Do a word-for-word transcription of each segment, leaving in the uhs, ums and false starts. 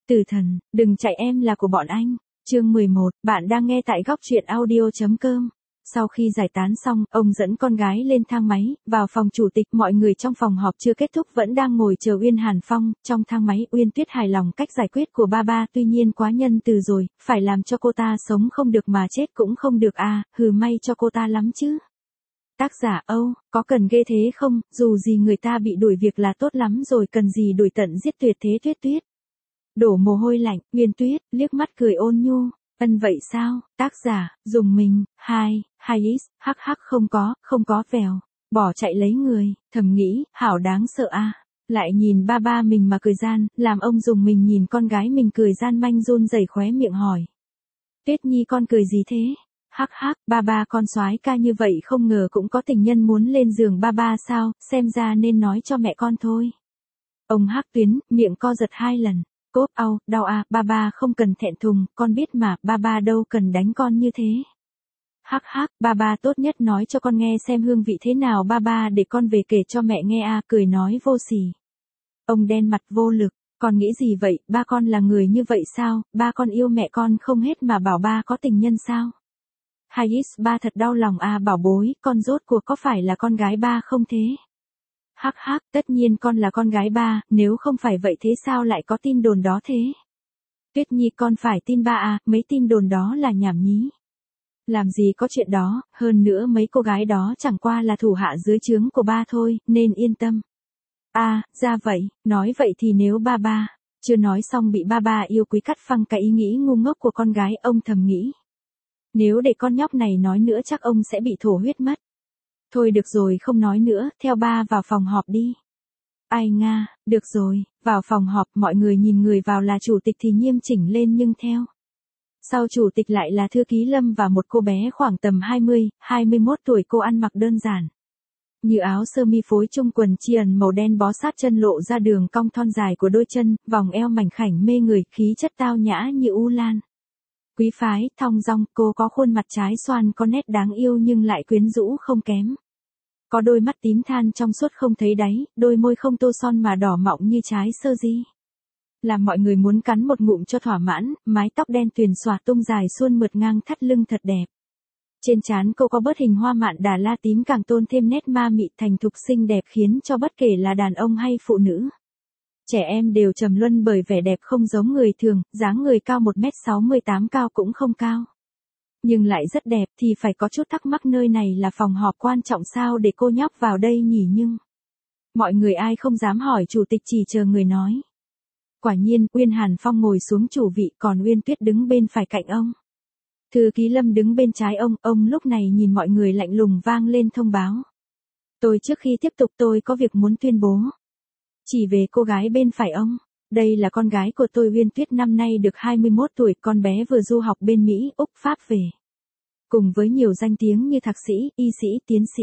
Tử thần, đừng chạy, em là của bọn anh. Chương mười một, bạn đang nghe tại góc truyện audio chấm com. Sau khi giải tán xong, ông dẫn con gái lên thang máy, vào phòng chủ tịch. Mọi người trong phòng họp chưa kết thúc vẫn đang ngồi chờ Uyên Hàn Phong. Trong thang máy, Uyên Tuyết hài lòng cách giải quyết của ba ba, tuy nhiên quá nhân từ rồi, phải làm cho cô ta sống không được mà chết cũng không được à, hừ, may cho cô ta lắm chứ. Tác giả Âu, có cần ghê thế không, dù gì người ta bị đuổi việc là tốt lắm rồi, cần gì đuổi tận giết tuyệt thế. Tuyết Tuyết đổ mồ hôi lạnh. Uyên Tuyết liếc mắt cười ôn nhu. Ân vậy sao? Tác giả, dùng mình, hai, hai is, hắc hắc không có, không có vèo. Bỏ chạy lấy người, thầm nghĩ, hảo đáng sợ a. Lại nhìn ba ba mình mà cười gian, làm ông dùng mình nhìn con gái mình cười gian manh run rẩy khóe miệng hỏi. Tuyết Nhi con cười gì thế? Hắc hắc, ba ba con soái ca như vậy không ngờ cũng có tình nhân muốn lên giường ba ba sao, xem ra nên nói cho mẹ con thôi. Ông Hắc Tuyến, miệng co giật hai lần. Cốp, au, đau à, ba ba không cần thẹn thùng, con biết mà, ba ba đâu cần đánh con như thế. Hắc hắc, ba ba tốt nhất nói cho con nghe xem hương vị thế nào ba ba để con về kể cho mẹ nghe à, cười nói vô sỉ. Ông đen mặt vô lực, con nghĩ gì vậy, ba con là người như vậy sao, ba con yêu mẹ con không hết mà bảo ba có tình nhân sao. Hayes, ba thật đau lòng à bảo bối, con rốt cuộc có phải là con gái ba không thế? Hắc hắc, tất nhiên con là con gái ba, nếu không phải vậy thế sao lại có tin đồn đó thế? Tuyết Nhi con phải tin ba à, mấy tin đồn đó là nhảm nhí. Làm gì có chuyện đó, hơn nữa mấy cô gái đó chẳng qua là thủ hạ dưới trướng của ba thôi, nên yên tâm. À, ra vậy, nói vậy thì nếu ba ba, chưa nói xong bị ba ba yêu quý cắt phăng cái ý nghĩ ngu ngốc của con gái, ông thầm nghĩ. Nếu để con nhóc này nói nữa chắc ông sẽ bị thổ huyết mất. Thôi được rồi không nói nữa, theo ba vào phòng họp đi. Ai nga, được rồi, vào phòng họp mọi người nhìn người vào là chủ tịch thì nghiêm chỉnh lên nhưng theo. Sau chủ tịch lại là thư ký Lâm và một cô bé khoảng tầm hai mươi, hai mươi mốt tuổi, cô ăn mặc đơn giản. Như áo sơ mi phối chung quần chiền màu đen bó sát chân lộ ra đường cong thon dài của đôi chân, vòng eo mảnh khảnh mê người, khí chất tao nhã như u lan. Quý phái, thong dong, cô có khuôn mặt trái xoan có nét đáng yêu nhưng lại quyến rũ không kém. Có đôi mắt tím than trong suốt không thấy đáy, đôi môi không tô son mà đỏ mọng như trái sơ di. Làm mọi người muốn cắn một ngụm cho thỏa mãn, mái tóc đen tuyền xòa tung dài suôn mượt ngang thắt lưng thật đẹp. Trên trán cô có bớt hình hoa mạn đà la tím càng tôn thêm nét ma mị thành thục xinh đẹp khiến cho bất kể là đàn ông hay phụ nữ. Trẻ em đều trầm luân bởi vẻ đẹp không giống người thường, dáng người cao một mét sáu mươi tám cao cũng không cao. Nhưng lại rất đẹp thì phải có chút thắc mắc nơi này là phòng họp quan trọng sao để cô nhóc vào đây nhỉ nhưng. Mọi người ai không dám hỏi chủ tịch chỉ chờ người nói. Quả nhiên, Uyên Hàn Phong ngồi xuống chủ vị còn Uyên Tuyết đứng bên phải cạnh ông. Thư ký Lâm đứng bên trái ông, ông lúc này nhìn mọi người lạnh lùng vang lên thông báo. Tôi trước khi tiếp tục tôi có việc muốn tuyên bố. Chỉ về cô gái bên phải ông. Đây là con gái của tôi Uyên Tuyết năm nay được hai mươi mốt tuổi, con bé vừa du học bên Mỹ, Úc, Pháp về. Cùng với nhiều danh tiếng như thạc sĩ, y sĩ, tiến sĩ.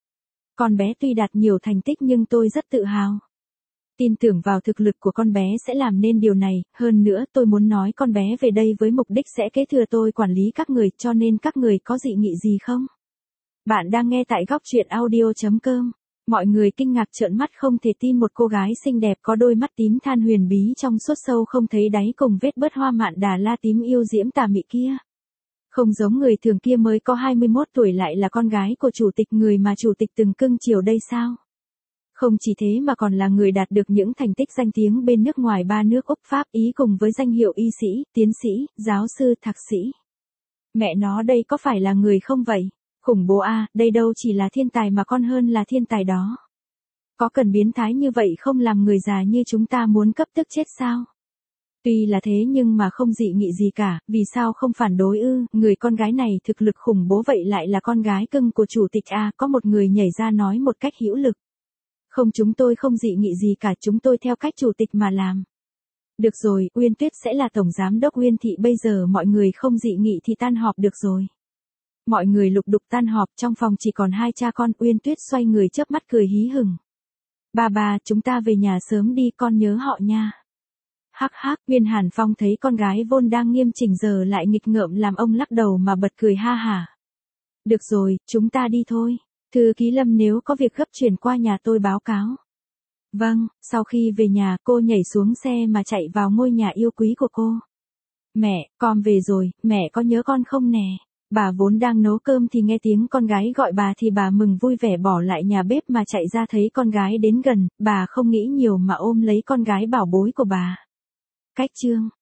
Con bé tuy đạt nhiều thành tích nhưng tôi rất tự hào. Tin tưởng vào thực lực của con bé sẽ làm nên điều này, hơn nữa tôi muốn nói con bé về đây với mục đích sẽ kế thừa tôi quản lý các người, cho nên các người có dị nghị gì không? Bạn đang nghe tại góc truyện audio chấm com. Mọi người kinh ngạc trợn mắt không thể tin một cô gái xinh đẹp có đôi mắt tím than huyền bí trong suốt sâu không thấy đáy cùng vết bớt hoa mạn đà la tím yêu diễm tà mị kia. Không giống người thường kia mới có hai mươi mốt tuổi lại là con gái của chủ tịch, người mà chủ tịch từng cưng chiều đây sao? Không chỉ thế mà còn là người đạt được những thành tích danh tiếng bên nước ngoài ba nước Úc, Pháp, Ý cùng với danh hiệu y sĩ, tiến sĩ, giáo sư, thạc sĩ. Mẹ nó đây có phải là người không vậy? Khủng bố à, đây đâu chỉ là thiên tài mà con hơn là thiên tài đó. Có cần biến thái như vậy không làm người già như chúng ta muốn cấp tức chết sao? Tuy là thế nhưng mà không dị nghị gì cả, vì sao không phản đối ư, người con gái này thực lực khủng bố vậy lại là con gái cưng của chủ tịch à, có một người nhảy ra nói một cách hữu lực. Không, chúng tôi không dị nghị gì cả, chúng tôi theo cách chủ tịch mà làm. Được rồi, Uyên Tuyết sẽ là tổng giám đốc Uyên thị, bây giờ mọi người không dị nghị thì tan họp được rồi. Mọi người lục đục tan họp, trong phòng chỉ còn hai cha con. Uyên Tuyết xoay người chớp mắt cười hí hửng. Ba ba, chúng ta về nhà sớm đi, con nhớ họ nha. Hắc hắc, Uyên Hàn Phong thấy con gái vốn đang nghiêm chỉnh giờ lại nghịch ngợm làm ông lắc đầu mà bật cười ha hả. Được rồi, chúng ta đi thôi. Thư ký Lâm nếu có việc gấp chuyển qua nhà tôi báo cáo. Vâng, sau khi về nhà cô nhảy xuống xe mà chạy vào ngôi nhà yêu quý của cô. Mẹ, con về rồi, mẹ có nhớ con không nè? Bà vốn đang nấu cơm thì nghe tiếng con gái gọi bà thì bà mừng vui vẻ bỏ lại nhà bếp mà chạy ra thấy con gái đến gần, bà không nghĩ nhiều mà ôm lấy con gái bảo bối của bà. Cách chương